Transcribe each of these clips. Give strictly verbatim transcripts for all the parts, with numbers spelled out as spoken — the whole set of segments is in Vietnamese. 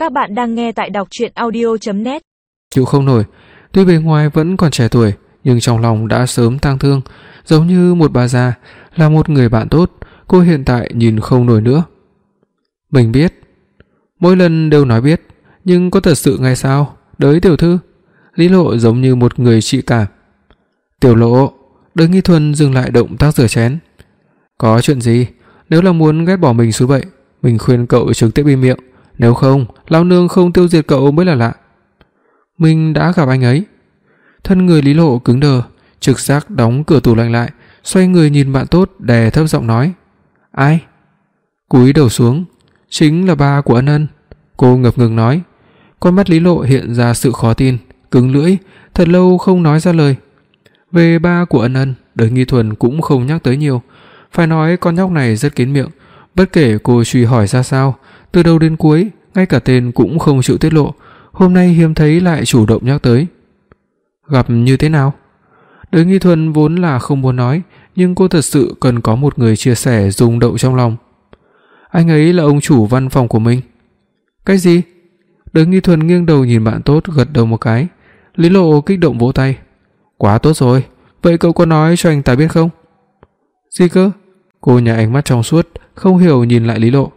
Các bạn đang nghe tại đọc truyện audio chấm net. Chịu không nổi, tuy bề ngoài vẫn còn trẻ tuổi, nhưng trong lòng đã sớm tang thương, giống như một bà già, là một người bạn tốt, cô hiện tại nhìn không nổi nữa. Mình biết, mỗi lần đều nói biết, nhưng có thật sự ngay sao? Đới tiểu thư, Lý Lộ giống như một người trị cảm. Tiểu Lộ, Đới Nghi Thuần dừng lại động tác rửa chén. Có chuyện gì? Nếu là muốn ghét bỏ mình xuống vậy, mình khuyên cậu trực tiếp im miệng, nếu không, lão nương không tiêu diệt cậu mới là lạ. Mình đã gặp anh ấy. Thân người Lý Lộ cứng đờ, trực giác đóng cửa tủ lạnh lại, xoay người nhìn bạn tốt, đè thấp giọng nói. Ai? Cúi đầu xuống. Chính là ba của Ân Ân. Cô ngập ngừng nói. Con mắt Lý Lộ hiện ra sự khó tin, cứng lưỡi, thật lâu không nói ra lời. Về ba của Ân Ân, Đới Nghi Thuần cũng không nhắc tới nhiều. Phải nói con nhóc này rất kín miệng, bất kể cô truy hỏi ra sao, từ đầu đến cuối, ngay cả tên cũng không chịu tiết lộ. Hôm nay hiếm thấy lại chủ động nhắc tới. Gặp như thế nào? Đới Nghi Thuần vốn là không muốn nói, nhưng cô thật sự cần có một người chia sẻ rung động trong lòng. Anh ấy là ông chủ văn phòng của mình. Cái gì? Đới Nghi Thuần nghiêng đầu nhìn bạn tốt, gật đầu một cái. Lý Lộ kích động vỗ tay. Quá tốt rồi, vậy cậu có nói cho anh ta biết không? Gì cơ? Cô nhà ánh mắt trong suốt, không hiểu nhìn lại Lý Lộ.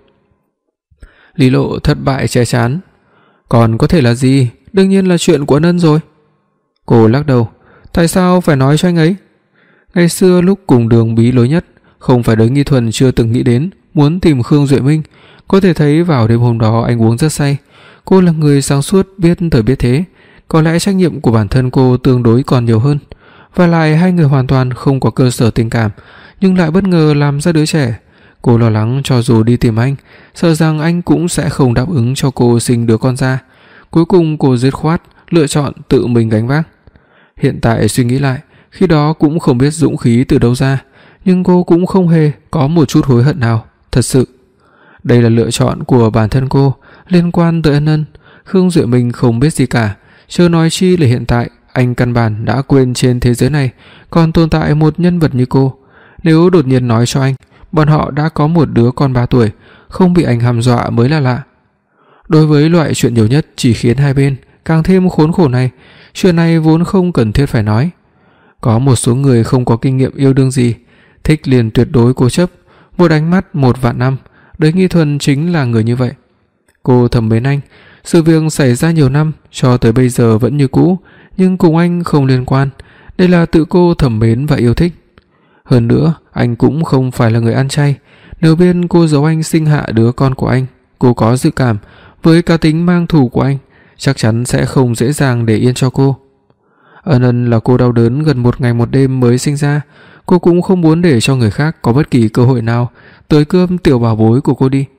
Lý Lộ thất bại che chắn. Còn có thể là gì? Đương nhiên là chuyện của Ân Ân rồi. Cô lắc đầu. Tại sao phải nói cho anh ấy? Ngày xưa lúc cùng đường bí lối nhất, không phải Đới Nghi Thuần chưa từng nghĩ đến muốn tìm Khương Duệ Minh. Có thể thấy vào đêm hôm đó anh uống rất say. Cô là người sáng suốt, biết thời biết thế. Có lẽ trách nhiệm của bản thân cô tương đối còn nhiều hơn. Và lại hai người hoàn toàn không có cơ sở tình cảm, nhưng lại bất ngờ làm ra đứa trẻ. Cô lo lắng cho dù đi tìm anh, sợ rằng anh cũng sẽ không đáp ứng cho cô sinh đứa con ra. Cuối cùng cô dứt khoát lựa chọn tự mình gánh vác. Hiện tại suy nghĩ lại, khi đó cũng không biết dũng khí từ đâu ra, nhưng cô cũng không hề có một chút hối hận nào, thật sự. Đây là lựa chọn của bản thân cô, liên quan tới Ân Ân. Khương Duệ Minh không biết gì cả, chớ nói chi là hiện tại anh căn bản đã quên trên thế giới này còn tồn tại một nhân vật như cô. Nếu đột nhiên nói cho anh bọn họ đã có một đứa con ba tuổi, không bị anh hăm dọa mới là lạ. Đối với loại chuyện nhiều nhất chỉ khiến hai bên càng thêm khốn khổ này, chuyện này vốn không cần thiết phải nói. Có một số người không có kinh nghiệm yêu đương gì, thích liền tuyệt đối cố chấp, một ánh mắt một vạn năm. Đới Nghi Thuần chính là người như vậy. Cô thầm mến anh, sự việc xảy ra nhiều năm cho tới bây giờ vẫn như cũ, nhưng cùng anh không liên quan. Đây là tự cô thầm mến và yêu thích. Hơn nữa, anh cũng không phải là người ăn chay. Nếu biết cô giấu anh sinh hạ đứa con của anh, cô có dự cảm với cá tính mang thù của anh, chắc chắn sẽ không dễ dàng để yên cho cô. Ân Ân là cô đau đớn gần một ngày một đêm mới sinh ra, cô cũng không muốn để cho người khác có bất kỳ cơ hội nào tới cướp tiểu bảo bối của cô đi.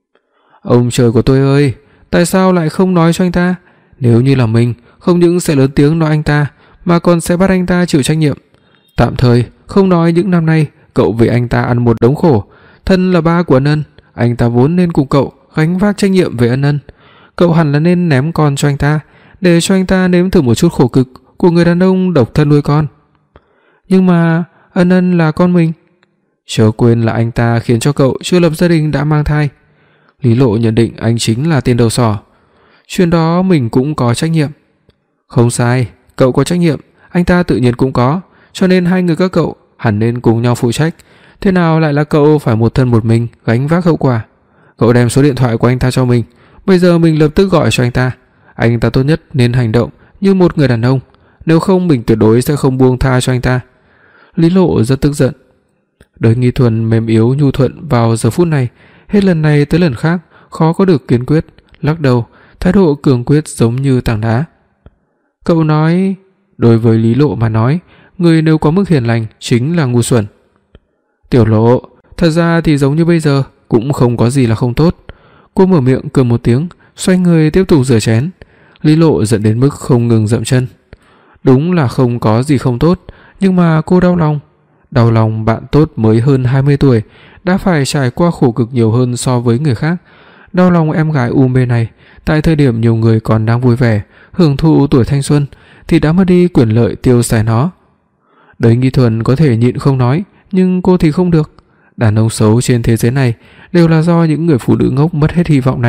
Ông trời của tôi ơi, tại sao lại không nói cho anh ta? Nếu như là mình, không những sẽ lớn tiếng nói anh ta, mà còn sẽ bắt anh ta chịu trách nhiệm. Tạm thời không nói những năm nay cậu vì anh ta ăn một đống khổ, thân là ba của Ân Ân, anh ta vốn nên cùng cậu gánh vác trách nhiệm về Ân Ân. Cậu hẳn là nên ném con cho anh ta, để cho anh ta nếm thử một chút khổ cực của người đàn ông độc thân nuôi con. Nhưng mà Ân Ân là con mình. Chớ quên là anh ta khiến cho cậu chưa lập gia đình đã mang thai. Lý Lộ nhận định anh chính là tên đầu sỏ. Chuyện đó mình cũng có trách nhiệm. Không sai, cậu có trách nhiệm, anh ta tự nhiên cũng có, cho nên hai người các cậu hẳn nên cùng nhau phụ trách. Thế nào lại là cậu phải một thân một mình gánh vác hậu quả? Cậu đem số điện thoại của anh ta cho mình, bây giờ mình lập tức gọi cho anh ta. Anh ta tốt nhất nên hành động như một người đàn ông, nếu không mình tuyệt đối sẽ không buông tha cho anh ta. Lý Lộ rất tức giận. Đới Nghi Thuần mềm yếu nhu thuận vào giờ phút này, hết lần này tới lần khác khó có được kiên quyết, lắc đầu, thái độ cường quyết giống như tảng đá. Cậu nói, đối với Lý Lộ mà nói, người nếu có mức hiền lành chính là ngu xuẩn. Tiểu Lộ, thật ra thì giống như bây giờ cũng không có gì là không tốt. Cô mở miệng cười một tiếng, xoay người tiếp tục rửa chén. Lý Lộ giận đến mức không ngừng dậm chân. Đúng là không có gì không tốt, nhưng mà cô đau lòng. Đau lòng bạn tốt mới hơn hai mươi tuổi đã phải trải qua khổ cực nhiều hơn so với người khác. Đau lòng em gái u mê này, tại thời điểm nhiều người còn đang vui vẻ hưởng thụ tuổi thanh xuân thì đã mất đi quyền lợi tiêu xài nó. Đới Nghi Thuần có thể nhịn không nói, nhưng cô thì không được. Đàn ông xấu trên thế giới này đều là do những người phụ nữ ngốc mất hết hy vọng này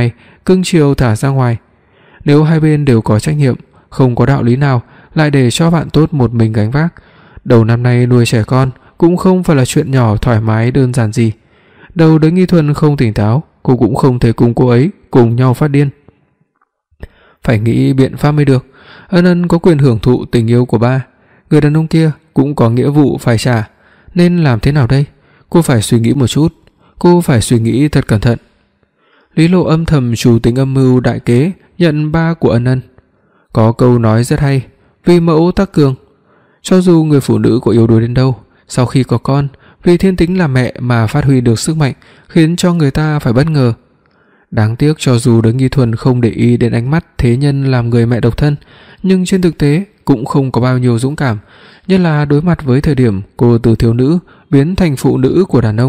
cưng chiều thả ra ngoài. Nếu hai bên đều có trách nhiệm, không có đạo lý nào lại để cho bạn tốt một mình gánh vác. Đầu năm nay nuôi trẻ con cũng không phải là chuyện nhỏ thoải mái đơn giản gì. Đầu Đới Nghi Thuần không tỉnh táo, cô cũng không thể cùng cô ấy cùng nhau phát điên. Phải nghĩ biện pháp mới được. Ân Ân có quyền hưởng thụ tình yêu của ba, người đàn ông kia cũng có nghĩa vụ phải trả. Nên làm thế nào đây? Cô phải suy nghĩ một chút. Cô phải suy nghĩ thật cẩn thận. Lý Lộ âm thầm chủ tính âm mưu đại kế nhận ba của Ân Ân. Có câu nói rất hay, vì mẫu tắc cường. Cho dù người phụ nữ có yếu đuối đến đâu, sau khi có con, vì thiên tính là mẹ mà phát huy được sức mạnh, khiến cho người ta phải bất ngờ. Đáng tiếc cho dù Đới Nghi Thuần không để ý đến ánh mắt thế nhân làm người mẹ độc thân, nhưng trên thực tế cũng không có bao nhiêu dũng cảm, nhất là đối mặt với thời điểm cô từ thiếu nữ biến thành phụ nữ của đàn ông.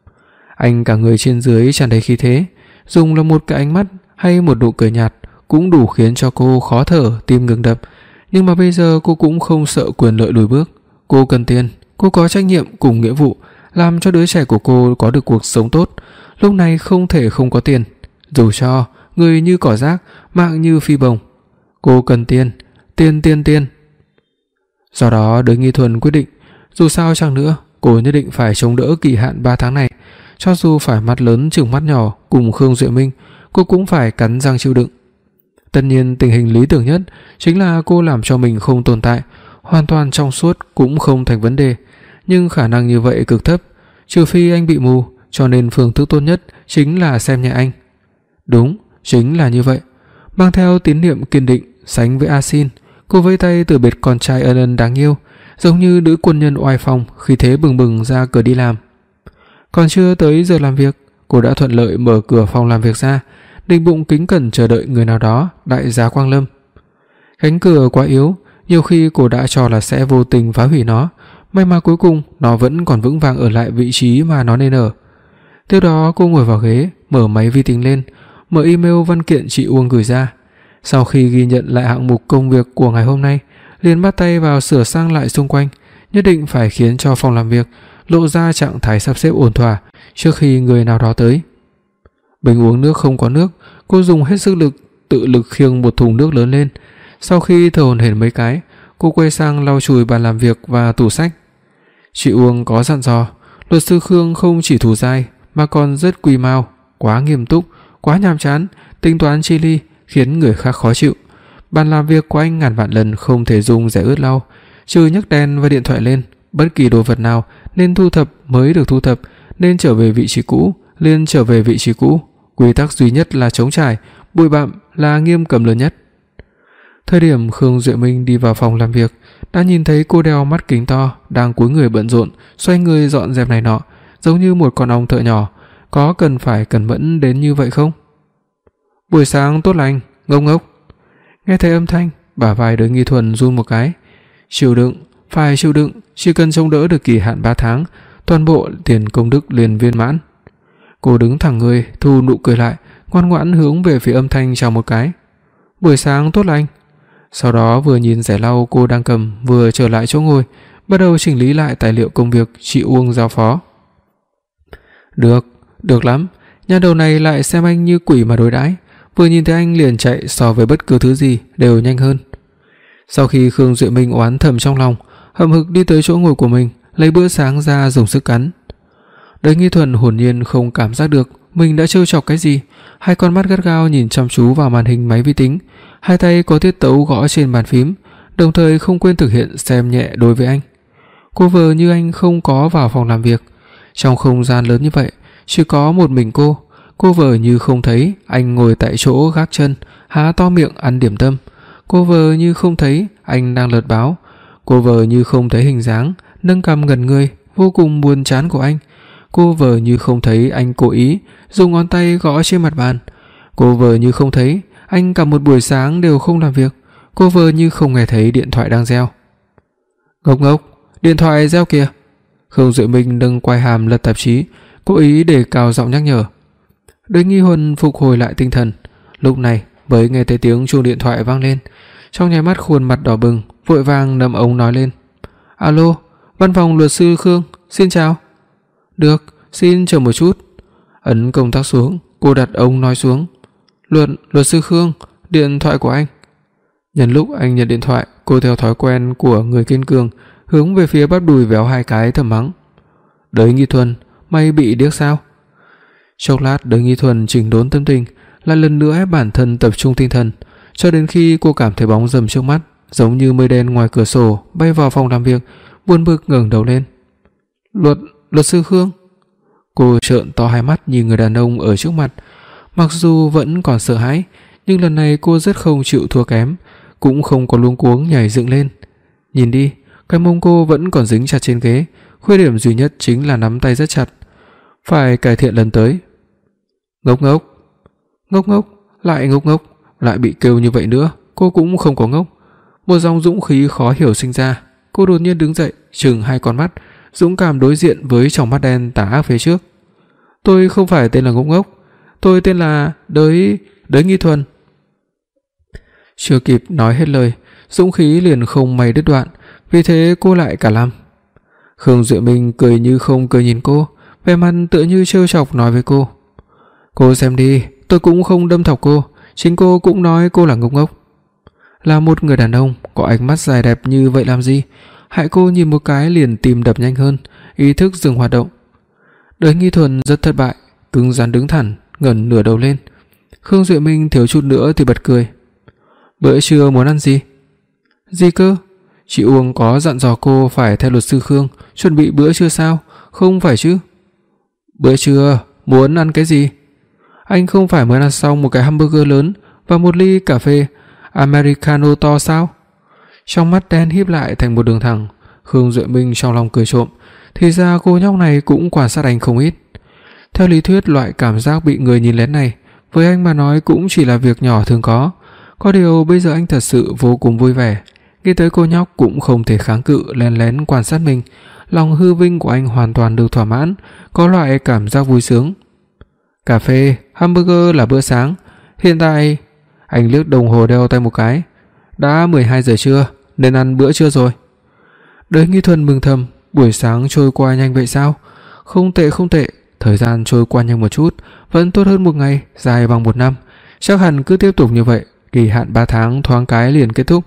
Anh cả người trên dưới tràn đầy khí thế, dùng là một cái ánh mắt hay một nụ cười nhạt cũng đủ khiến cho cô khó thở, tim ngừng đập. Nhưng mà bây giờ cô cũng không sợ quyền lợi lùi bước. Cô cần tiền, cô có trách nhiệm cùng nghĩa vụ làm cho đứa trẻ của cô có được cuộc sống tốt. Lúc này không thể không có tiền. Dù cho người như cỏ rác, mạng như phi bồng, cô cần tiền, tiền tiền tiền. Do đó Đới Nghi Thuần quyết định, dù sao chăng nữa cô nhất định phải chống đỡ kỳ hạn ba tháng này. Cho dù phải mắt lớn chừng mắt nhỏ cùng Khương Duệ Minh, cô cũng phải cắn răng chịu đựng. Tất nhiên tình hình lý tưởng nhất chính là cô làm cho mình không tồn tại, hoàn toàn trong suốt cũng không thành vấn đề, nhưng khả năng như vậy cực thấp, trừ phi anh bị mù, cho nên phương thức tốt nhất chính là xem nhẹ anh. Đúng, chính là như vậy. Mang theo tín niệm kiên định sánh với A Xin, cô vẫy tay từ biệt con trai Ân Ân đáng yêu, giống như nữ quân nhân oai phong khi thế bừng bừng ra cửa đi làm. Còn chưa tới giờ làm việc, cô đã thuận lợi mở cửa phòng làm việc ra, định bụng kính cẩn chờ đợi người nào đó đại giá quang lâm. Cánh cửa quá yếu, nhiều khi cô đã cho là sẽ vô tình phá hủy nó, may mà cuối cùng nó vẫn còn vững vàng ở lại vị trí mà nó nên ở. Tiếp đó cô ngồi vào ghế, mở máy vi tính lên, mở email văn kiện chị Uông gửi ra. Sau khi ghi nhận lại hạng mục công việc của ngày hôm nay, liền bắt tay vào sửa sang lại xung quanh, nhất định phải khiến cho phòng làm việc lộ ra trạng thái sắp xếp ổn thỏa trước khi người nào đó tới. Bình uống nước không có nước, cô dùng hết sức lực tự lực khiêng một thùng nước lớn lên. Sau khi thở hổn hển mấy cái, cô quay sang lau chùi bàn làm việc và tủ sách. Chị Uông có dặn dò, luật sư Khương không chỉ thủ dai mà còn rất quy mao, quá nghiêm túc, quá nhàm chán, tính toán chi ly, khiến người khác khó chịu. Bàn làm việc của anh ngàn vạn lần không thể dùng giẻ ướt lau, trừ nhấc đèn và điện thoại lên, bất kỳ đồ vật nào nên thu thập mới được thu thập, nên trở về vị trí cũ liền trở về vị trí cũ. Quy tắc duy nhất là trống trải, bụi bặm là nghiêm cấm lớn nhất. Thời điểm Khương Duệ Minh đi vào phòng làm việc, đã nhìn thấy cô đeo mắt kính to đang cúi người bận rộn, xoay người dọn dẹp này nọ, giống như một con ong thợ nhỏ. Có cần phải cẩn mẫn đến như vậy không? Buổi sáng tốt lành, ngốc ngốc. Nghe thấy âm thanh, bả vai Đới Nghi Thuần run một cái. Chịu đựng, phải chịu đựng, chỉ cần chống đỡ được kỳ hạn ba tháng, toàn bộ tiền công đức liền viên mãn. Cô đứng thẳng người, thu nụ cười lại, ngoan ngoãn hướng về phía âm thanh chào một cái. Buổi sáng tốt lành. Sau đó vừa nhìn rẻ lau cô đang cầm, vừa trở lại chỗ ngồi, bắt đầu chỉnh lý lại tài liệu công việc chị Uông giao phó. Được, được lắm. Nhà đầu này lại xem anh như quỷ mà đối đãi, vừa nhìn thấy anh liền chạy, so với bất cứ thứ gì đều nhanh hơn. Sau khi Khương Duệ Minh oán thầm trong lòng, hậm hực đi tới chỗ ngồi của mình, lấy bữa sáng ra dùng sức cắn. Đới Nghi Thuần hồn nhiên không cảm giác được mình đã trêu chọc cái gì, hai con mắt gắt gao nhìn chăm chú vào màn hình máy vi tính, hai tay có tiết tấu gõ trên bàn phím, đồng thời không quên thực hiện xem nhẹ đối với anh. Cô vờ như anh không có vào phòng làm việc. Trong không gian lớn như vậy, chỉ có một mình cô. Cô vờ như không thấy anh ngồi tại chỗ gác chân, há to miệng ăn điểm tâm. Cô vờ như không thấy anh đang lật báo. Cô vờ như không thấy hình dáng nâng cằm gần người vô cùng buồn chán của anh. Cô vờ như không thấy anh cố ý dùng ngón tay gõ trên mặt bàn. Cô vờ như không thấy anh cả một buổi sáng đều không làm việc. Cô vờ như không nghe thấy điện thoại đang reo. Ngốc ngốc, điện thoại reo kìa. Khương Duệ Minh nâng quai hàm lật tạp chí, cố ý để cao giọng nhắc nhở. Đới Nghi Huân phục hồi lại tinh thần, lúc này mới nghe thấy tiếng chuông điện thoại vang lên, trong nháy mắt khuôn mặt đỏ bừng, vội vàng nắm ống nói lên. Alo, văn phòng luật sư Khương, xin chào. Được, xin chờ một chút. Ấn công tắc xuống, cô đặt ống nói xuống. "Luật, luật sư Khương, điện thoại của anh." Nhân lúc anh nhận điện thoại, cô theo thói quen của người kiên cường hướng về phía bắp đùi véo hai cái thầm mắng: "Đới Nghi Thuần, mày bị điếc sao?" Chốc lát, Đới Nghi Thuần chỉnh đốn tâm tình, lại lần nữa ép bản thân tập trung tinh thần, cho đến khi cô cảm thấy bóng rầm trước mắt, giống như mây đen ngoài cửa sổ bay vào phòng làm việc, buồn bực ngẩng đầu lên. "Luật, luật sư Khương." Cô trợn to hai mắt nhìn người đàn ông ở trước mặt, mặc dù vẫn còn sợ hãi, nhưng lần này cô rất không chịu thua kém, cũng không có luống cuống nhảy dựng lên. Nhìn đi, cái mông cô vẫn còn dính chặt trên ghế, khuyết điểm duy nhất chính là nắm tay rất chặt, phải cải thiện lần tới. Ngốc ngốc, ngốc ngốc, lại ngốc ngốc, lại bị kêu như vậy nữa, cô cũng không có ngốc. Một dòng dũng khí khó hiểu sinh ra, cô đột nhiên đứng dậy, trừng hai con mắt, dũng cảm đối diện với tròng mắt đen tà ác phía trước. "Tôi không phải tên là ngốc ngốc, tôi tên là Đới, Đới Nghi Thuần." Chưa kịp nói hết lời, dũng khí liền không may đứt đoạn, vì thế cô lại cả lăm. Khương Duệ Minh cười như không cười nhìn cô, vẻ mặt tựa như trêu chọc nói với cô: "Cô xem đi, tôi cũng không đâm thọc cô, chính cô cũng nói cô là ngốc ngốc." Là một người đàn ông có ánh mắt dài đẹp như vậy làm gì, hại cô nhìn một cái liền tim đập nhanh hơn, ý thức dừng hoạt động. Đới Nghi Thuần rất thất bại, cứng rắn đứng thẳng, ngẩng nửa đầu lên. Khương Duệ Minh thiếu chút nữa thì bật cười. "Bữa trưa muốn ăn gì?" "Gì cơ? Chị Uông có dặn dò cô phải theo luật sư Khương chuẩn bị bữa trưa sao, không phải chứ?" "Bữa trưa muốn ăn cái gì?" "Anh không phải mới ăn xong một cái hamburger lớn và một ly cà phê Americano to sao?" Trong mắt đen híp lại thành một đường thẳng, Khương Duệ Minh trong lòng cười trộm, thì ra cô nhóc này cũng quan sát anh không ít. Theo lý thuyết, loại cảm giác bị người nhìn lén này với anh mà nói cũng chỉ là việc nhỏ thường có, có điều bây giờ anh thật sự vô cùng vui vẻ, nghĩ tới cô nhóc cũng không thể kháng cự lén lén quan sát mình, lòng hư vinh của anh hoàn toàn được thỏa mãn, có loại cảm giác vui sướng. Cà phê, hamburger là bữa sáng, hiện tại anh liếc đồng hồ đeo tay một cái, đã mười hai giờ trưa, nên ăn bữa trưa rồi. Đới Nghi Thuần mừng thầm, buổi sáng trôi qua nhanh vậy sao? Không tệ không tệ, thời gian trôi qua nhanh một chút, vẫn tốt hơn một ngày, dài bằng một năm, chắc hẳn cứ tiếp tục như vậy, kỳ hạn ba tháng thoáng cái liền kết thúc.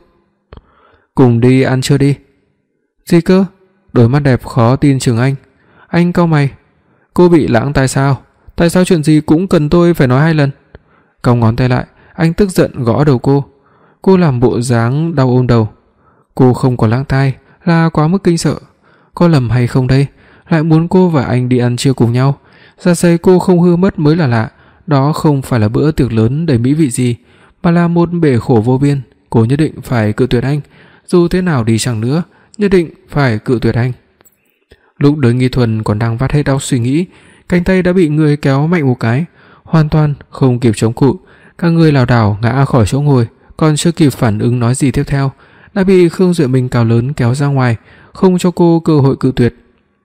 "Cùng đi ăn trưa đi." "Gì cơ?" Đôi mắt đẹp khó tin chừng anh. Anh cau mày. "Cô bị lãng tai sao? Tại sao chuyện gì cũng cần tôi phải nói hai lần?" Cong ngón tay lại, anh tức giận gõ đầu cô. Cô làm bộ dáng đau ôm đầu. Cô không có lãng tai là quá mức kinh sợ. Có lầm hay không đây? Lại muốn cô và anh đi ăn trưa cùng nhau. Dạ dày cô không hư mất mới là lạ. Đó không phải là bữa tiệc lớn đầy mỹ vị gì, mà là một bể khổ vô biên. Cô nhất định phải cự tuyệt anh, dù thế nào đi chăng nữa, nhất định phải cự tuyệt anh. Lúc Đới Nghi Thuần còn đang vắt hết óc suy nghĩ, cánh tay đã bị người kéo mạnh một cái, hoàn toàn không kịp chống cự, cả người lảo đảo ngã khỏi chỗ ngồi, còn chưa kịp phản ứng nói gì tiếp theo, đã bị Khương Duệ Minh cao lớn kéo ra ngoài, không cho cô cơ hội cự tuyệt.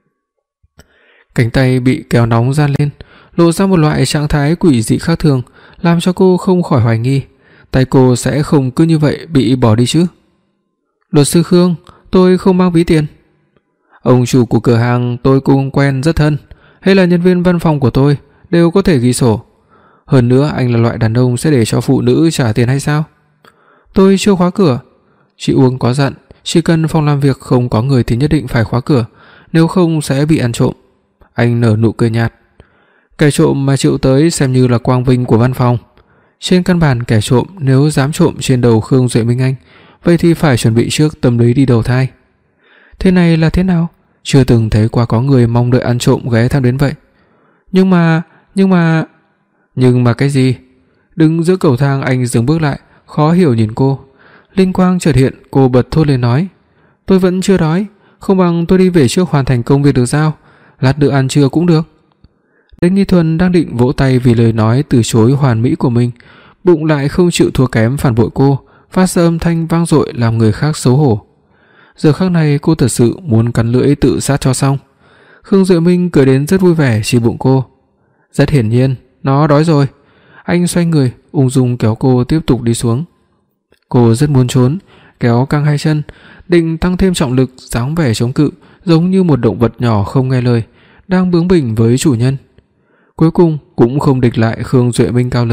Cánh tay bị kéo nóng ra lên, lộ ra một loại trạng thái quỷ dị khác thường, làm cho cô không khỏi hoài nghi, tay cô sẽ không cứ như vậy bị bỏ đi chứ. "Luật sư Khương, tôi không mang ví tiền." "Ông chủ của cửa hàng tôi cũng quen rất thân, hay là nhân viên văn phòng của tôi đều có thể ghi sổ. Hơn nữa anh là loại đàn ông sẽ để cho phụ nữ trả tiền hay sao?" "Tôi chưa khóa cửa." Chị Uông có dặn, chỉ cần phòng làm việc không có người thì nhất định phải khóa cửa, nếu không sẽ bị ăn trộm. Anh nở nụ cười nhạt. Kẻ trộm mà chịu tới xem như là quang vinh của văn phòng. Trên căn bản kẻ trộm nếu dám trộm trên đầu Khương Duệ Minh anh, vậy thì phải chuẩn bị trước tâm lý đi đầu thai. Thế này là thế nào? Chưa từng thấy qua có người mong đợi ăn trộm ghé thăm đến vậy. Nhưng mà, nhưng mà... Nhưng mà cái gì? Đứng giữa cầu thang, anh dừng bước lại, khó hiểu nhìn cô. Linh quang chợt hiện, cô bật thốt lên nói: "Tôi vẫn chưa đói, không bằng tôi đi về trước hoàn thành công việc được sao? Lát nữa ăn trưa cũng được." Đới Nghi Thuần đang định vỗ tay vì lời nói từ chối hoàn mỹ của mình, bụng lại không chịu thua kém phản bội cô, phát ra âm thanh vang dội làm người khác xấu hổ. Giờ khắc này cô thật sự muốn cắn lưỡi tự sát cho xong. Khương Duệ Minh cười đến rất vui vẻ chỉ bụng cô. Rất hiển nhiên, nó đói rồi. Anh xoay người, ung dung kéo cô tiếp tục đi xuống. Cô rất muốn trốn, kéo căng hai chân, định tăng thêm trọng lực, dáng vẻ chống cự, giống như một động vật nhỏ không nghe lời, đang bướng bỉnh với chủ nhân. Cuối cùng cũng không địch lại Khương Duệ Minh cao lớn,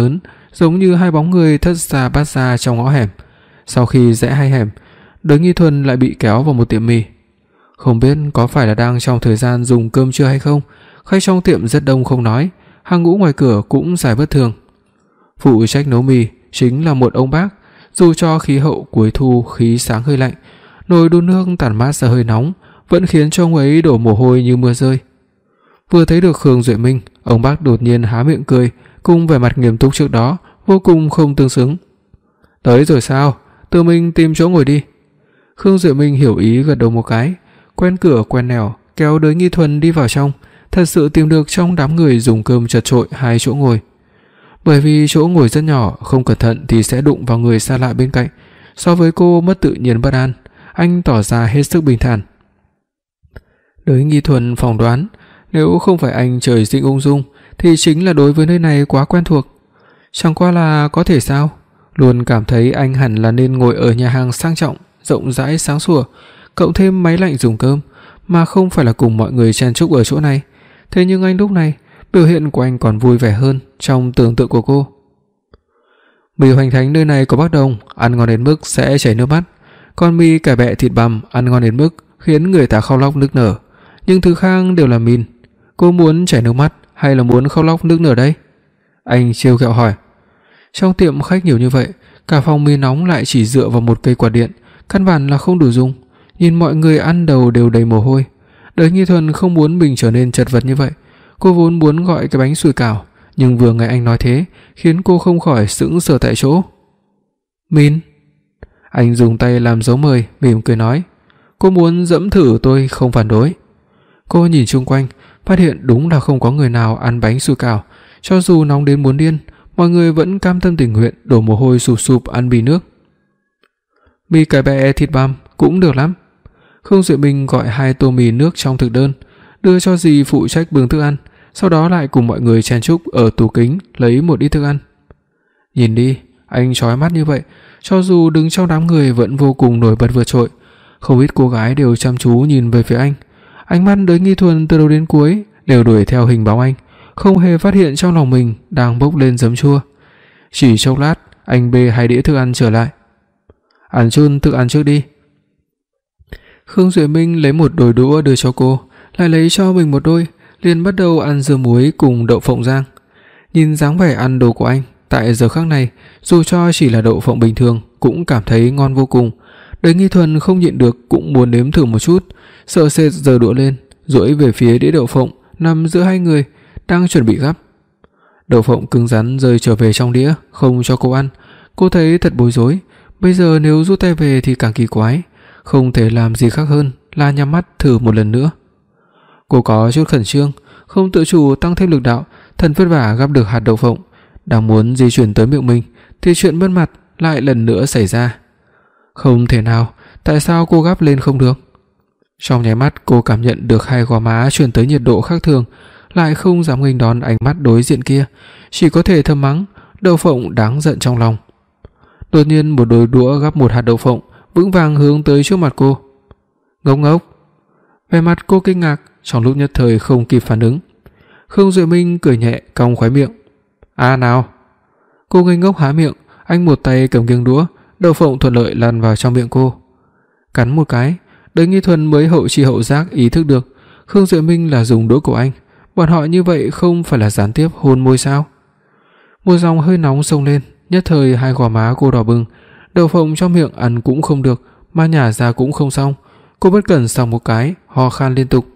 giống như hai bóng người thất ra bát ra trong ngõ hẻm. Sau khi rẽ hai hẻm, Đới Nghi Thuần lại bị kéo vào một tiệm mì. Không biết có phải là đang trong thời gian dùng cơm trưa hay không, khách trong tiệm rất đông không nói, hàng ngũ ngoài cửa cũng dài bất thường. Phụ trách nấu mì chính là một ông bác, dù cho khí hậu cuối thu khí sáng hơi lạnh, nồi đun nước tản mát ra hơi nóng vẫn khiến cho ông ấy đổ mồ hôi như mưa rơi. Vừa thấy được Khương Duệ Minh, ông bác đột nhiên há miệng cười, cùng vẻ mặt nghiêm túc trước đó vô cùng không tương xứng. "Tới rồi sao? Tự mình tìm chỗ ngồi đi." Khương Duệ Minh hiểu ý gật đầu một cái, quen cửa quen nẻo kéo Đới Nghi Thuần đi vào trong, thật sự tìm được trong đám người dùng cơm chật chội hai chỗ ngồi. Bởi vì chỗ ngồi rất nhỏ, không cẩn thận thì sẽ đụng vào người xa lạ bên cạnh. So với cô mất tự nhiên bất an, anh tỏ ra hết sức bình thản. Đới Nghi Thuần phỏng đoán, nếu không phải anh trời sinh ung dung thì chính là đối với nơi này quá quen thuộc. Chẳng qua là có thể sao, luôn cảm thấy anh hẳn là nên ngồi ở nhà hàng sang trọng, rộng rãi sáng sủa, cộng thêm máy lạnh dùng cơm, mà không phải là cùng mọi người chen chúc ở chỗ này. Thế nhưng anh lúc này, biểu hiện của anh còn vui vẻ hơn trong tưởng tượng của cô. Mì hoành thánh nơi này có bác đồng, ăn ngon đến mức sẽ chảy nước mắt, còn mì cải bẹ thịt bằm ăn ngon đến mức khiến người ta khóc lóc nức nở, nhưng thứ khác đều là mìn. Cô muốn chảy nước mắt hay là muốn khóc lóc nức nở đây? Anh trêu ghẹo hỏi. Trong tiệm khách nhiều như vậy, cả phòng mì nóng lại chỉ dựa vào một cây quạt điện, căn bản là không đủ dùng. Nhìn mọi người ăn đầu đều đầy mồ hôi, Đới Nghi Thuần không muốn mình trở nên chật vật như vậy. Cô vốn muốn gọi cái bánh sủi cảo, nhưng vừa nghe anh nói thế, khiến cô không khỏi sững sờ tại chỗ. "Min." Anh dùng tay làm dấu mời, mỉm cười nói, "Cô muốn dẫm thử tôi không phản đối." Cô nhìn xung quanh, phát hiện đúng là không có người nào ăn bánh sủi cảo, cho dù nóng đến muốn điên, mọi người vẫn cam tâm tình nguyện đổ mồ hôi sụp sụp ăn bì nước. "Mì cải bẹ thịt bằm cũng được lắm." Khương Duệ Minh gọi hai tô mì nước trong thực đơn, đưa cho dì phụ trách bưng thức ăn, sau đó lại cùng mọi người chen chúc ở tủ kính lấy một ít thức ăn. Nhìn đi, anh chói mắt như vậy, cho dù đứng trong đám người vẫn vô cùng nổi bật vượt trội. Không ít cô gái đều chăm chú nhìn về phía anh. Ánh mắt Đới Nghi Thuần từ đầu đến cuối đều đuổi theo hình bóng anh, không hề phát hiện trong lòng mình đang bốc lên giấm chua. Chỉ chốc lát, anh bê hai đĩa thức ăn trở lại. "Ăn chun thức ăn trước đi." Khương Duệ Minh lấy một đôi đũa đưa cho cô, lại lấy cho mình một đôi, liền bắt đầu ăn dưa muối cùng đậu phộng rang. Nhìn dáng vẻ ăn đồ của anh, tại giờ khắc này, dù cho chỉ là đậu phộng bình thường cũng cảm thấy ngon vô cùng. Đới Nghi Thuần không nhịn được cũng muốn nếm thử một chút, sợ sệt giơ đũa lên, duỗi về phía đĩa đậu phộng nằm giữa hai người, đang chuẩn bị gắp. Đậu phộng cứng rắn rơi trở về trong đĩa, không cho cô ăn. Cô thấy thật bối rối, bây giờ nếu rút tay về thì càng kỳ quái, không thể làm gì khác hơn là nhắm mắt thử một lần nữa. Cô có chút khẩn trương, không tự chủ tăng thêm lực đạo, thật vất vả gắp được hạt đậu phộng, đang muốn di chuyển tới miệng mình thì chuyện mất mặt lại lần nữa xảy ra. Không thể nào, tại sao cô gắp lên không được? Trong nháy mắt cô cảm nhận được hai gò má truyền tới nhiệt độ khác thường, lại không dám nghênh đón ánh mắt đối diện kia, chỉ có thể thầm mắng đậu phộng đáng giận trong lòng. Đột nhiên một đôi đũa gắp một hạt đậu phộng vững vàng hướng tới trước mặt cô. "Ngốc ngốc." Vẻ mặt cô kinh ngạc, trong lúc nhất thời không kịp phản ứng. Khương Duệ Minh cười nhẹ cong khóe miệng. "À nào." Cô ngây ngốc há miệng, anh một tay cầm nghiêng đũa, đậu phộng thuận lợi lăn vào trong miệng cô. Cắn một cái, Đới Nghi Thuần mới hậu chi hậu giác ý thức được Khương Duệ Minh là dùng đũa của anh, bọn họ như vậy không phải là gián tiếp hôn môi sao? Một dòng hơi nóng xông lên, nhất thời hai gò má cô đỏ bừng, đậu phộng trong miệng ăn cũng không được, mà nhả ra cũng không xong. Cô bất cẩn xòng một cái, ho khan liên tục.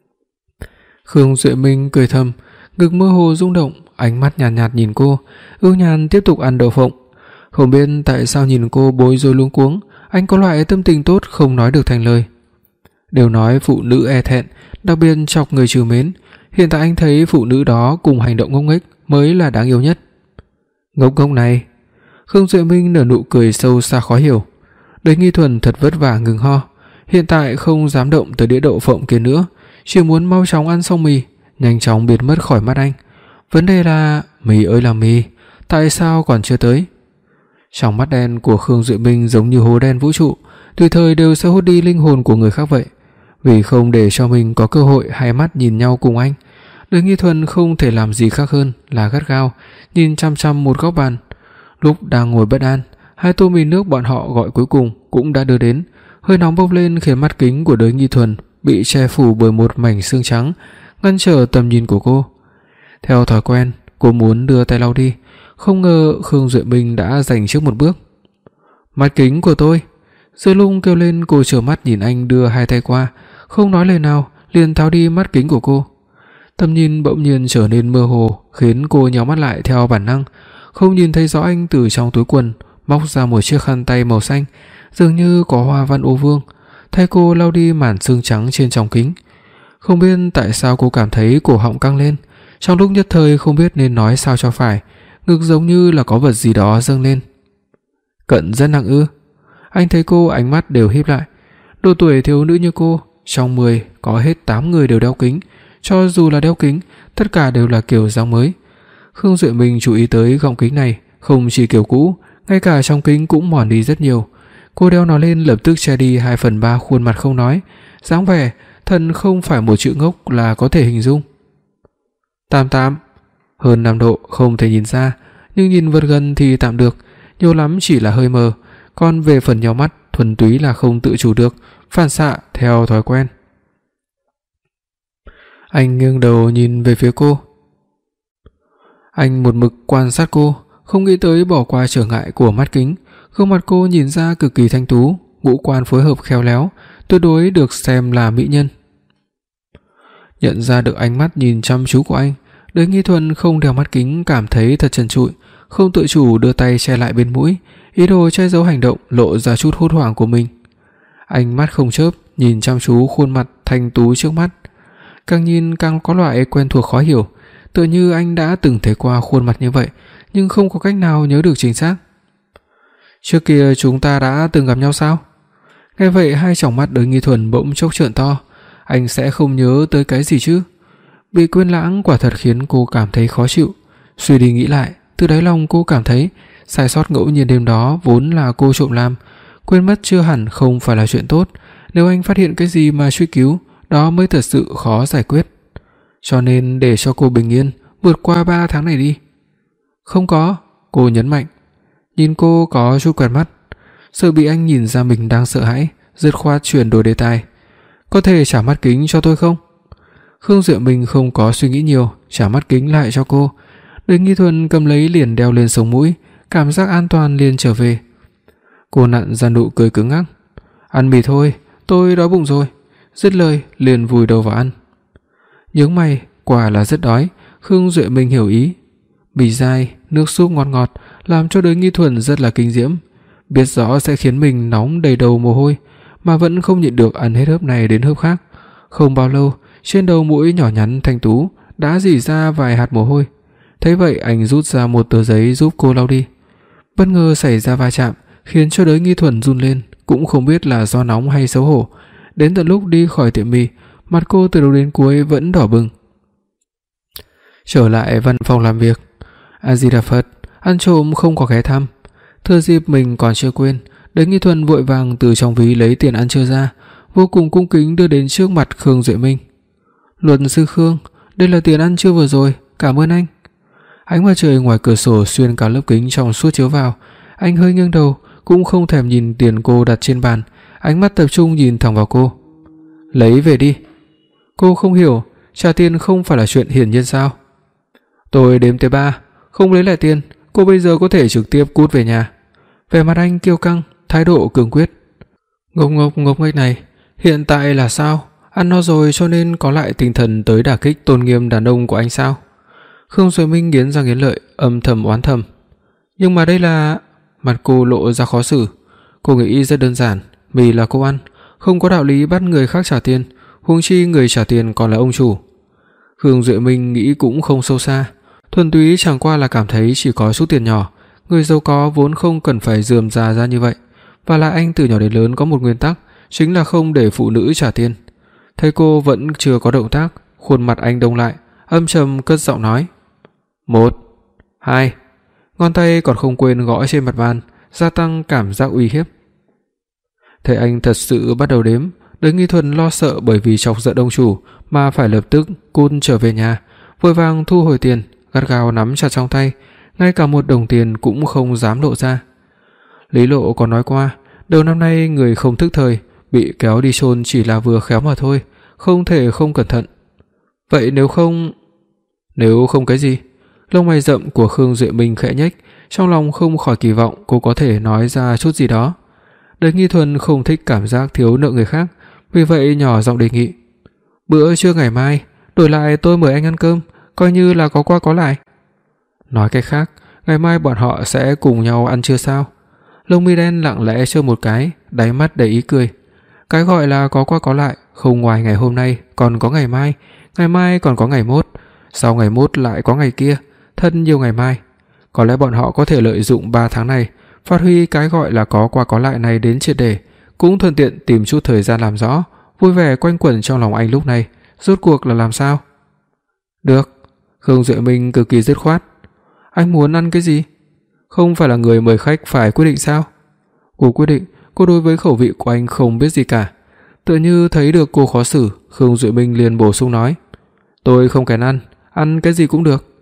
Khương Duệ Minh cười thầm, ngực mơ hồ rung động, ánh mắt nhàn nhạt, nhạt nhìn cô, ưu nhàn tiếp tục ăn đậu phộng. Không biết tại sao nhìn cô bối rối luống cuống, anh có loại tâm tình tốt không nói được thành lời. Đều nói phụ nữ e thẹn, đặc biệt chọc người trìu mến, hiện tại anh thấy phụ nữ đó cùng hành động ngốc nghếch mới là đáng yêu nhất. Ngốc ngốc này. Khương Duệ Minh nở nụ cười sâu xa khó hiểu. Đới Nghi Thuần thật vất vả ngừng ho, hiện tại không dám động tới đĩa đậu phộng kia nữa, chỉ muốn mau chóng ăn xong mì, nhanh chóng biến mất khỏi mắt anh. Vấn đề là mì ơi là mì, tại sao còn chưa tới? Trong mắt đen của Khương Duệ Minh giống như hố đen vũ trụ, tùy thời đều sẽ hút đi linh hồn của người khác vậy. Vì không để cho mình có cơ hội hai mắt nhìn nhau cùng anh, Đới Nghi Thuần không thể làm gì khác hơn là gắt gao nhìn chăm chăm một góc bàn, Lúc đang ngồi bất an, hai tô mì nước bọn họ gọi cuối cùng cũng đã đưa đến. Hơi nóng bốc lên khiến mắt kính của Đới Nghi Thuần bị che phủ bởi một mảnh sương trắng, ngăn trở tầm nhìn của cô. Theo thói quen, cô muốn đưa tay lau đi, không ngờ Khương Duệ Minh đã giành trước một bước. "Mắt kính của tôi!" Dư Lung kêu lên. Cô trợn mắt nhìn anh đưa hai tay qua, không nói lời nào, liền tháo đi mắt kính của cô. Tầm nhìn bỗng nhiên trở nên mơ hồ, khiến cô nhíu mắt lại theo bản năng, không nhìn thấy rõ anh từ trong túi quần móc ra một chiếc khăn tay màu xanh, dường như có hoa văn ô vuông, thay cô lau đi màn sương trắng trên tròng kính. Không biết tại sao cô cảm thấy cổ họng căng lên, trong lúc nhất thời không biết nên nói sao cho phải, ngực giống như là có vật gì đó dâng lên. "Cận rất nặng ư?" Anh thấy cô ánh mắt đều híp lại. Độ tuổi thiếu nữ như cô, trong mười có hết tám người đều đeo kính, cho dù là đeo kính, tất cả đều là kiểu dáng mới. Khương Duệ Minh chú ý tới gọng kính này, không chỉ kiểu cũ, ngay cả trong kính cũng mòn đi rất nhiều. Cô đeo nó lên lập tức che đi hai phần ba khuôn mặt không nói, dáng vẻ thần không phải một chữ ngốc là có thể hình dung. Tám tám, hơn năm độ không thể nhìn ra, nhưng nhìn vật gần thì tạm được, nhiều lắm chỉ là hơi mờ, còn về phần nhíu mắt thuần túy là không tự chủ được, phản xạ theo thói quen. Anh nghiêng đầu nhìn về phía cô. Anh một mực quan sát cô, không nghĩ tới bỏ qua trở ngại của mắt kính. Gương mặt cô nhìn ra cực kỳ thanh tú, ngũ quan phối hợp khéo léo, tuyệt đối được xem là mỹ nhân. Nhận ra được ánh mắt nhìn chăm chú của anh, Đới Nghi Thuần không đeo mắt kính cảm thấy thật trần trụi, không tự chủ đưa tay che lại bên mũi, ý đồ che giấu hành động lộ ra chút hốt hoảng của mình. Ánh mắt không chớp nhìn chăm chú khuôn mặt thanh tú trước mắt, càng nhìn càng có loại quen thuộc khó hiểu, tựa như anh đã từng thấy qua khuôn mặt như vậy, nhưng không có cách nào nhớ được chính xác. "Trước kia chúng ta đã từng gặp nhau sao?" Nghe vậy hai tròng mắt Đới Nghi Thuần bỗng chốc trợn to. Anh sẽ không nhớ tới cái gì chứ? Bị quên lãng quả thật khiến cô cảm thấy khó chịu. Suy đi nghĩ lại, từ đáy lòng cô cảm thấy sai sót ngẫu nhiên đêm đó vốn là cô trộm làm, quên mất chưa hẳn không phải là chuyện tốt. Nếu anh phát hiện cái gì mà truy cứu, đó mới thật sự khó giải quyết. Cho nên để cho cô bình yên vượt qua ba tháng này đi. "Không có," cô nhấn mạnh. Nhìn cô có chút quẹt mắt, sợ bị anh nhìn ra mình đang sợ hãi, dứt khoát chuyển đổi đề tài. "Có thể trả mắt kính cho tôi không?" Khương Duệ Minh không có suy nghĩ nhiều, trả mắt kính lại cho cô. Đới Nghi Thuần cầm lấy liền đeo lên sống mũi, cảm giác an toàn liền trở về. Cô nặn ra nụ cười cứng ngắc. "Ăn mì thôi, tôi đói bụng rồi." Dứt lời liền vùi đầu vào ăn. Nhướng mày, quả là rất đói. Khương Duệ Minh hiểu ý. Mì dai, nước súp ngọt ngọt làm cho Đới Nghi Thuần rất là kinh diễm, biết rõ sẽ khiến mình nóng đầy đầu mồ hôi, mà vẫn không nhịn được ăn hết hớp này đến hớp khác. Không bao lâu, trên đầu mũi nhỏ nhắn thanh tú đã rỉ ra vài hạt mồ hôi. Thấy vậy anh rút ra một tờ giấy giúp cô lau đi. Bất ngờ xảy ra va chạm khiến cho Đới Nghi Thuần run lên, cũng không biết là do nóng hay xấu hổ. Đến tận lúc đi khỏi tiệm mì, mặt cô từ đầu đến cuối vẫn đỏ bừng. Trở lại văn phòng làm việc, A Di Đà Phật, ăn trộm không có ghé thăm. Thừa dịp mình còn chưa quên, Đới Nghi Thuần vội vàng từ trong ví lấy tiền ăn trưa ra, vô cùng cung kính đưa đến trước mặt Khương Duệ Minh. "Luật sư Khương, đây là tiền ăn trưa vừa rồi, cảm ơn anh." Ánh mặt trời ngoài cửa sổ xuyên cả lớp kính trong suốt chiếu vào, anh hơi nghiêng đầu, cũng không thèm nhìn tiền cô đặt trên bàn, ánh mắt tập trung nhìn thẳng vào cô. "Lấy về đi." Cô không hiểu, trả tiền không phải là chuyện hiển nhiên sao? "Tôi đếm tới ba, không lấy lại tiền, cô bây giờ có thể trực tiếp cút về nhà." Vẻ mặt anh kiêu căng, thái độ cương quyết. Ngốc ngốc ngốc nghếch này, hiện tại là sao? Ăn no rồi cho nên có lại tinh thần tới đả kích tôn nghiêm đàn ông của anh sao? Khương Duệ Minh nghiến răng nghiến lợi, âm thầm oán thầm. Nhưng mà đây là... Mặt cô lộ ra khó xử. Cô nghĩ rất đơn giản, mì là cô ăn, không có đạo lý bắt người khác trả tiền, huống chi người trả tiền còn là ông chủ. Khương Duệ Minh nghĩ cũng không sâu xa, thuần túy chẳng qua là cảm thấy chỉ có số tiền nhỏ, người giàu có vốn không cần phải rườm rà ra như vậy, và là anh từ nhỏ đến lớn có một nguyên tắc, chính là không để phụ nữ trả tiền. Thấy cô vẫn chưa có động tác, khuôn mặt anh đông lại, âm trầm cất giọng nói: "Một, hai." Ngón tay còn không quên gõ trên mặt bàn, gia tăng cảm giác uy hiếp. Thấy anh thật sự bắt đầu đếm, Đới Nghi Thuần lo sợ bởi vì chọc giận ông chủ mà phải lập tức cút trở về nhà, vội vàng thu hồi tiền, gắt gao nắm chặt trong tay, ngay cả một đồng tiền cũng không dám lộ ra. Lý Lộ còn nói qua, đầu năm nay người không thức thời, bị kéo đi chôn chỉ là vừa khéo mà thôi, không thể không cẩn thận. Vậy nếu không... Nếu không cái gì? Lông mày rậm của Khương Duệ Minh khẽ nhếch, trong lòng không khỏi kỳ vọng cô có thể nói ra chút gì đó. Đời Nghi Thuần không thích cảm giác thiếu nợ người khác, vì vậy nhỏ giọng đề nghị. Bữa trưa ngày mai, đổi lại tôi mời anh ăn cơm, coi như là có qua có lại. Nói cách khác, ngày mai bọn họ sẽ cùng nhau ăn trưa sao? Lông mi đen lặng lẽ chớp một cái, đáy mắt đầy ý cười. Cái gọi là có qua có lại, không ngoài ngày hôm nay còn có ngày mai, ngày mai còn có ngày mốt, sau ngày mốt lại có ngày kia, thật nhiều ngày mai. Có lẽ bọn họ có thể lợi dụng ba tháng này, phát huy cái gọi là có qua có lại này đến triệt để, cũng thuận tiện tìm chút thời gian làm rõ, vui vẻ quanh quẩn trong lòng anh lúc này, rốt cuộc là làm sao? Được, Khương Duệ Minh cực kỳ dứt khoát. Anh muốn ăn cái gì? Không phải là người mời khách phải quyết định sao? Cô quyết định, cô đối với khẩu vị của anh không biết gì cả. Tựa như thấy được cô khó xử, Khương Duệ Minh liền bổ sung nói, tôi không kén ăn, ăn cái gì cũng được.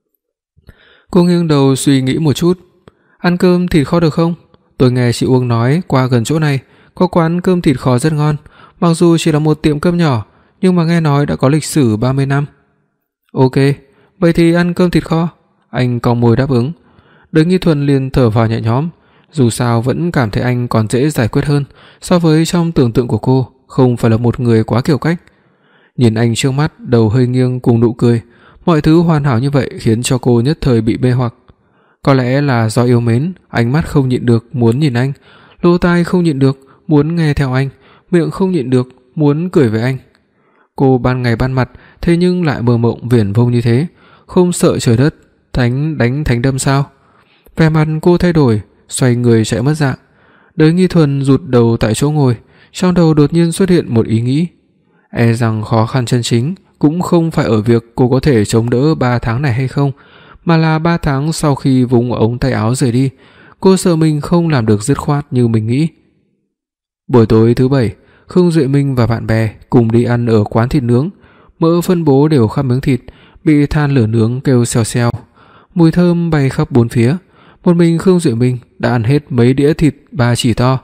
Cô nghiêng đầu suy nghĩ một chút. Ăn cơm thịt kho được không? Tôi nghe chị Uông nói qua gần chỗ này có quán cơm thịt kho rất ngon, mặc dù chỉ là một tiệm cơm nhỏ, nhưng mà nghe nói đã có lịch sử ba mươi năm. Ok, vậy thì ăn cơm thịt kho. Anh cong môi đáp ứng. Đời Nghi Thuần liền thở phào nhẹ nhõm, dù sao vẫn cảm thấy anh còn dễ giải quyết hơn so với trong tưởng tượng của cô, không phải là một người quá kiểu cách. Nhìn anh trước mắt, đầu hơi nghiêng cùng nụ cười, mọi thứ hoàn hảo như vậy khiến cho cô nhất thời bị mê hoặc. Có lẽ là do yêu mến, ánh mắt không nhịn được muốn nhìn anh, lỗ tai không nhịn được muốn nghe theo anh, miệng không nhịn được muốn cười với anh. Cô ban ngày ban mặt thế nhưng lại mơ mộng viển vông như thế, không sợ trời đất thánh đánh thánh đâm sao? Vẻ mặt cô thay đổi, xoay người chạy mất dạng. Đời Nghi Thuần rụt đầu tại chỗ ngồi, trong đầu đột nhiên xuất hiện một ý nghĩ, e rằng khó khăn chân chính cũng không phải ở việc cô có thể chống đỡ ba tháng này hay không, mà là ba tháng sau khi vùng ống tay áo rời đi, cô sợ mình không làm được dứt khoát như mình nghĩ. Buổi tối thứ bảy, Khương Duệ Minh và bạn bè cùng đi ăn ở quán thịt nướng, mỡ phân bố đều khắp miếng thịt, bị than lửa nướng kêu xèo xèo, mùi thơm bay khắp bốn phía. Một mình Khương Duệ Minh đã ăn hết mấy đĩa thịt ba chỉ to.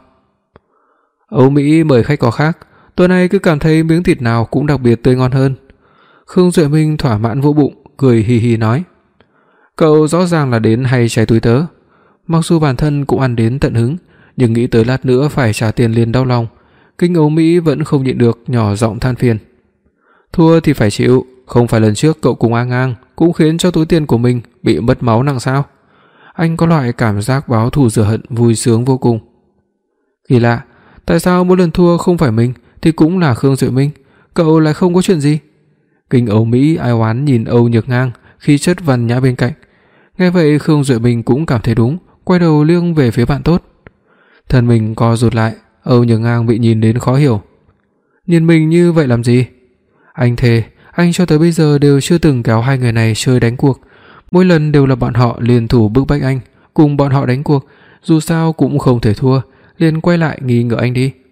Âu Mỹ mời khách có khác, tối nay cứ cảm thấy miếng thịt nào cũng đặc biệt tươi ngon hơn. Khương Duệ Minh thỏa mãn vỗ bụng, cười hì hì nói, cậu rõ ràng là đến hay cháy túi tớ. Mặc dù bản thân cũng ăn đến tận hứng, nhưng nghĩ tới lát nữa phải trả tiền liền đau lòng. Kinh Âu Mỹ vẫn không nhịn được nhỏ giọng than phiền. Thua thì phải chịu, không phải lần trước cậu cùng A Ngang cũng khiến cho túi tiền của mình bị mất máu nặng sao? Anh có loại cảm giác báo thù rửa hận vui sướng vô cùng. Kỳ lạ, tại sao mỗi lần thua không phải mình thì cũng là Khương Duệ Minh, cậu lại không có chuyện gì? Kinh Âu Mỹ ai oán nhìn Âu Nhược Ngang khi chất văn nhã bên cạnh. Nghe vậy Khương Duệ Minh cũng cảm thấy đúng, quay đầu liếc về phía bạn tốt. Thân mình co rụt lại, Âu Nhược Ngang bị nhìn đến khó hiểu. Nhìn mình như vậy làm gì? Anh thề, anh cho tới bây giờ đều chưa từng kéo hai người này chơi đánh cuộc. Mỗi lần đều là bọn họ liên thủ bức bách anh, cùng bọn họ đánh cuộc, dù sao cũng không thể thua, liền quay lại nghi ngờ anh đi.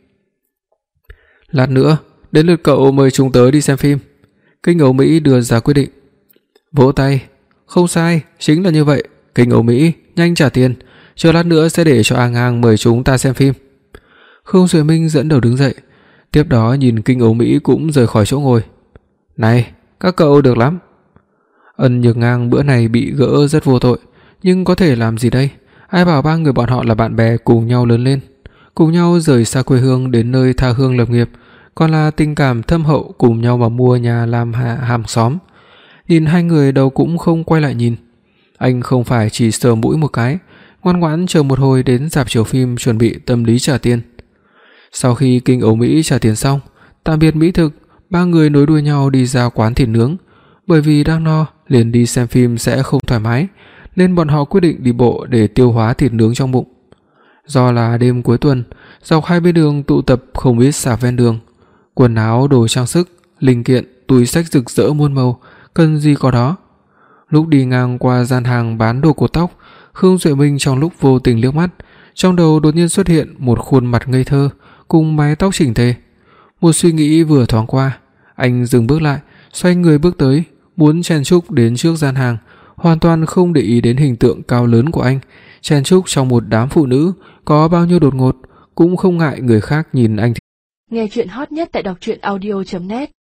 Lát nữa, đến lượt cậu mời chúng tớ đi xem phim. Kinh Âu Mỹ đưa ra quyết định. Vỗ tay, không sai, chính là như vậy. Kinh Âu Mỹ, nhanh trả tiền, chờ lát nữa sẽ để cho A Ngang mời chúng ta xem phim. Khương Duệ Minh dẫn đầu đứng dậy, tiếp đó nhìn Kinh Âu Mỹ cũng rời khỏi chỗ ngồi. Này, các cậu được lắm. Ân Nhược Ngang bữa này bị gỡ rất vô tội, nhưng có thể làm gì đây? Ai bảo ba người bọn họ là bạn bè cùng nhau lớn lên, cùng nhau rời xa quê hương đến nơi tha hương lập nghiệp, còn là tình cảm thâm hậu cùng nhau mà mua nhà làm hàng xóm. Nhìn hai người đầu cũng không quay lại nhìn. Anh không phải chỉ sờ mũi một cái, ngoan ngoãn chờ một hồi đến rạp chiếu phim chuẩn bị tâm lý trả tiền. Sau khi Kinh Âu Mỹ trả tiền xong, tạm biệt mỹ thực, ba người nối đuôi nhau đi ra quán thịt nướng. Bởi vì đang no, liền đi xem phim sẽ không thoải mái, nên bọn họ quyết định đi bộ để tiêu hóa thịt nướng trong bụng. Do là đêm cuối tuần, dọc hai bên đường tụ tập không ít sạp ven đường, quần áo, đồ trang sức, linh kiện, túi xách rực rỡ muôn màu, cần gì có đó. Lúc đi ngang qua gian hàng bán đồ cột tóc, Khương Duệ Minh trong lúc vô tình liếc mắt, trong đầu đột nhiên xuất hiện một khuôn mặt ngây thơ cùng mái tóc chỉnh tề. Một suy nghĩ vừa thoáng qua, anh dừng bước lại, xoay người bước tới, muốn chen chúc đến trước gian hàng, hoàn toàn không để ý đến hình tượng cao lớn của anh, chen chúc trong một đám phụ nữ có bao nhiêu đột ngột, cũng không ngại người khác nhìn anh. Nghe truyện hot nhất tại đọc truyện audio chấm net.